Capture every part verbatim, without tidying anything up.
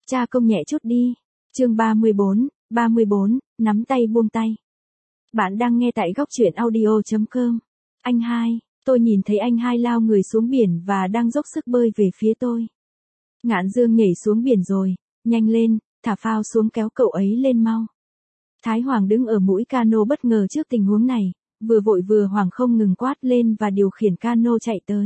Cha công nhẹ chút đi. Chương ba mươi bốn, ba mươi bốn, nắm tay buông tay. Bạn đang nghe tại góc truyện audio chấm com. Anh hai, tôi nhìn thấy anh hai lao người xuống biển và đang dốc sức bơi về phía tôi. Ngạn Dương nhảy xuống biển rồi, nhanh lên, thả phao xuống kéo cậu ấy lên mau. Thái Hoàng đứng ở mũi cano bất ngờ trước tình huống này, vừa vội vừa hoảng không ngừng quát lên và điều khiển cano chạy tới.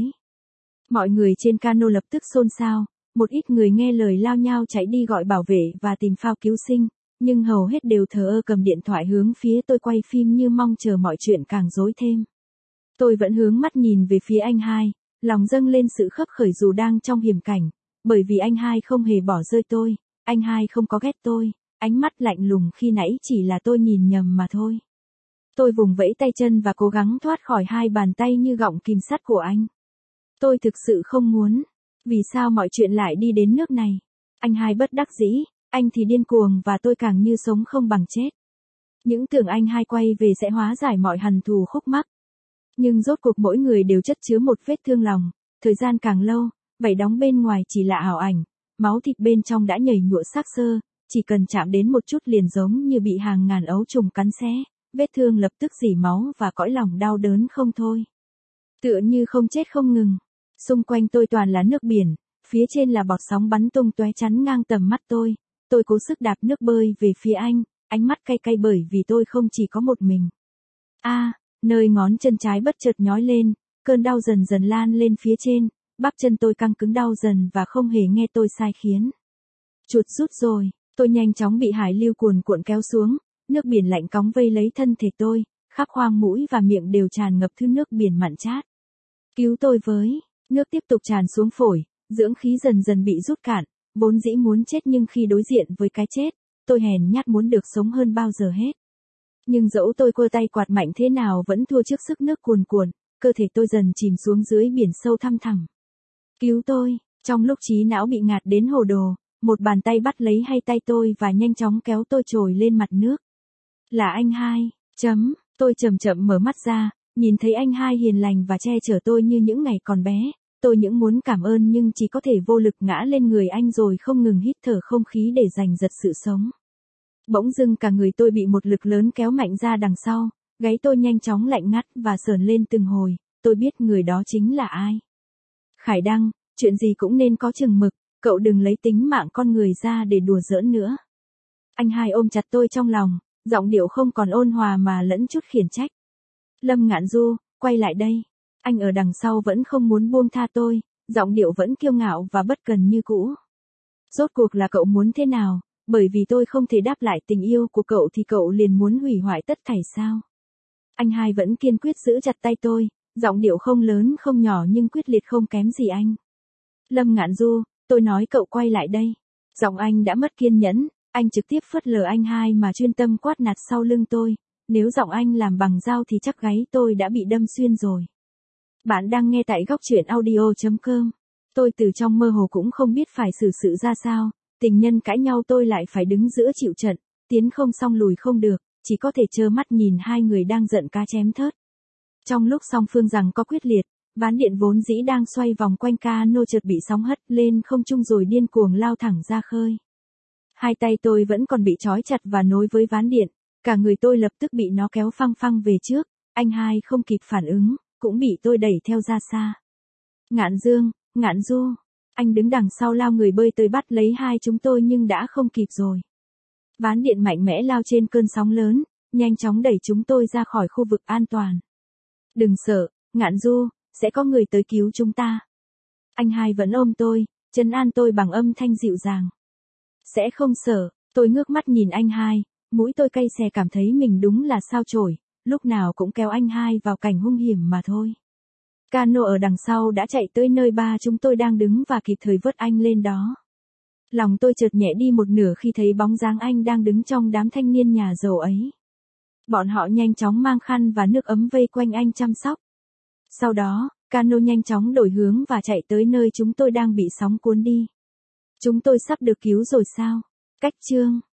Mọi người trên cano lập tức xôn xao, một ít người nghe lời lao nhau chạy đi gọi bảo vệ và tìm phao cứu sinh, nhưng hầu hết đều thờ ơ cầm điện thoại hướng phía tôi quay phim như mong chờ mọi chuyện càng rối thêm. Tôi vẫn hướng mắt nhìn về phía anh hai, lòng dâng lên sự khấp khởi dù đang trong hiểm cảnh, bởi vì anh hai không hề bỏ rơi tôi, anh hai không có ghét tôi, ánh mắt lạnh lùng khi nãy chỉ là tôi nhìn nhầm mà thôi. Tôi vùng vẫy tay chân và cố gắng thoát khỏi hai bàn tay như gọng kìm sắt của anh. Tôi thực sự không muốn. Vì sao mọi chuyện lại đi đến nước này? Anh hai bất đắc dĩ, anh thì điên cuồng và tôi càng như sống không bằng chết. Những tưởng anh hai quay về sẽ hóa giải mọi hằn thù khúc mắc. Nhưng rốt cuộc mỗi người đều chất chứa một vết thương lòng, thời gian càng lâu, vảy đóng bên ngoài chỉ là ảo ảnh, máu thịt bên trong đã nhầy nhụa xác xơ, chỉ cần chạm đến một chút liền giống như bị hàng ngàn ấu trùng cắn xé, vết thương lập tức rỉ máu và cõi lòng đau đớn không thôi. Tựa như không chết không ngừng. Xung quanh tôi toàn là nước biển, phía trên là bọt sóng bắn tung tóe chắn ngang tầm mắt tôi. Tôi cố sức đạp nước bơi về phía anh, ánh mắt cay cay bởi vì tôi không chỉ có một mình. A, à, nơi ngón chân trái bất chợt nhói lên, cơn đau dần dần lan lên phía trên, bắp chân tôi căng cứng đau dần và không hề nghe tôi sai khiến. Chuột rút rồi, tôi nhanh chóng bị hải lưu cuồn cuộn kéo xuống, nước biển lạnh cóng vây lấy thân thể tôi, khắp khoang mũi và miệng đều tràn ngập thứ nước biển mặn chát. Cứu tôi với. Nước tiếp tục tràn xuống phổi, dưỡng khí dần dần bị rút cạn, vốn dĩ muốn chết nhưng khi đối diện với cái chết, tôi hèn nhát muốn được sống hơn bao giờ hết. Nhưng dẫu tôi quơ tay quạt mạnh thế nào vẫn thua trước sức nước cuồn cuộn, cơ thể tôi dần chìm xuống dưới biển sâu thăm thẳm. Cứu tôi, trong lúc trí não bị ngạt đến hồ đồ, một bàn tay bắt lấy hai tay tôi và nhanh chóng kéo tôi trồi lên mặt nước. Là anh hai, chấm, tôi chậm chậm mở mắt ra, nhìn thấy anh hai hiền lành và che chở tôi như những ngày còn bé. Tôi những muốn cảm ơn nhưng chỉ có thể vô lực ngã lên người anh rồi không ngừng hít thở không khí để giành giật sự sống. Bỗng dưng cả người tôi bị một lực lớn kéo mạnh ra đằng sau, gáy tôi nhanh chóng lạnh ngắt và sởn lên từng hồi, tôi biết người đó chính là ai. Khải Đăng, chuyện gì cũng nên có chừng mực, cậu đừng lấy tính mạng con người ra để đùa giỡn nữa. Anh hai ôm chặt tôi trong lòng, giọng điệu không còn ôn hòa mà lẫn chút khiển trách. Lâm Ngạn Du, quay lại đây. Anh ở đằng sau vẫn không muốn buông tha tôi, giọng điệu vẫn kiêu ngạo và bất cần như cũ. Rốt cuộc là cậu muốn thế nào, bởi vì tôi không thể đáp lại tình yêu của cậu thì cậu liền muốn hủy hoại tất thảy sao? Anh hai vẫn kiên quyết giữ chặt tay tôi, giọng điệu không lớn không nhỏ nhưng quyết liệt không kém gì anh. Lâm Ngạn Du, tôi nói cậu quay lại đây. Giọng anh đã mất kiên nhẫn, anh trực tiếp phớt lờ anh hai mà chuyên tâm quát nạt sau lưng tôi. Nếu giọng anh làm bằng dao thì chắc gáy tôi đã bị đâm xuyên rồi. Bạn đang nghe tại góc truyện audio chấm com. Tôi từ trong mơ hồ cũng không biết phải xử sự ra sao, tình nhân cãi nhau tôi lại phải đứng giữa chịu trận, tiến không xong lùi không được, chỉ có thể trơ mắt nhìn hai người đang giận cá chém thớt. Trong lúc song phương rằng có quyết liệt, ván điện vốn dĩ đang xoay vòng quanh cano chợt bị sóng hất lên không trung rồi điên cuồng lao thẳng ra khơi. Hai tay tôi vẫn còn bị trói chặt và nối với ván điện, cả người tôi lập tức bị nó kéo phăng phăng về trước, anh hai không kịp phản ứng, cũng bị tôi đẩy theo ra xa. Ngạn Dương, Ngạn Du, anh đứng đằng sau lao người bơi tới bắt lấy hai chúng tôi nhưng đã không kịp rồi. Ván điện mạnh mẽ lao trên cơn sóng lớn, nhanh chóng đẩy chúng tôi ra khỏi khu vực an toàn. Đừng sợ, Ngạn Du, sẽ có người tới cứu chúng ta. Anh hai vẫn ôm tôi, trấn an tôi bằng âm thanh dịu dàng. Sẽ không sợ, tôi ngước mắt nhìn anh hai, mũi tôi cay xè cảm thấy mình đúng là sao chổi, lúc nào cũng kéo anh hai vào cảnh hung hiểm mà thôi. Cano ở đằng sau đã chạy tới nơi ba chúng tôi đang đứng và kịp thời vớt anh lên đó. Lòng tôi chợt nhẹ đi một nửa khi thấy bóng dáng anh đang đứng trong đám thanh niên nhà giàu ấy. Bọn họ nhanh chóng mang khăn và nước ấm vây quanh anh chăm sóc. Sau đó, cano nhanh chóng đổi hướng và chạy tới nơi chúng tôi đang bị sóng cuốn đi. Chúng tôi sắp được cứu rồi sao? Cách chương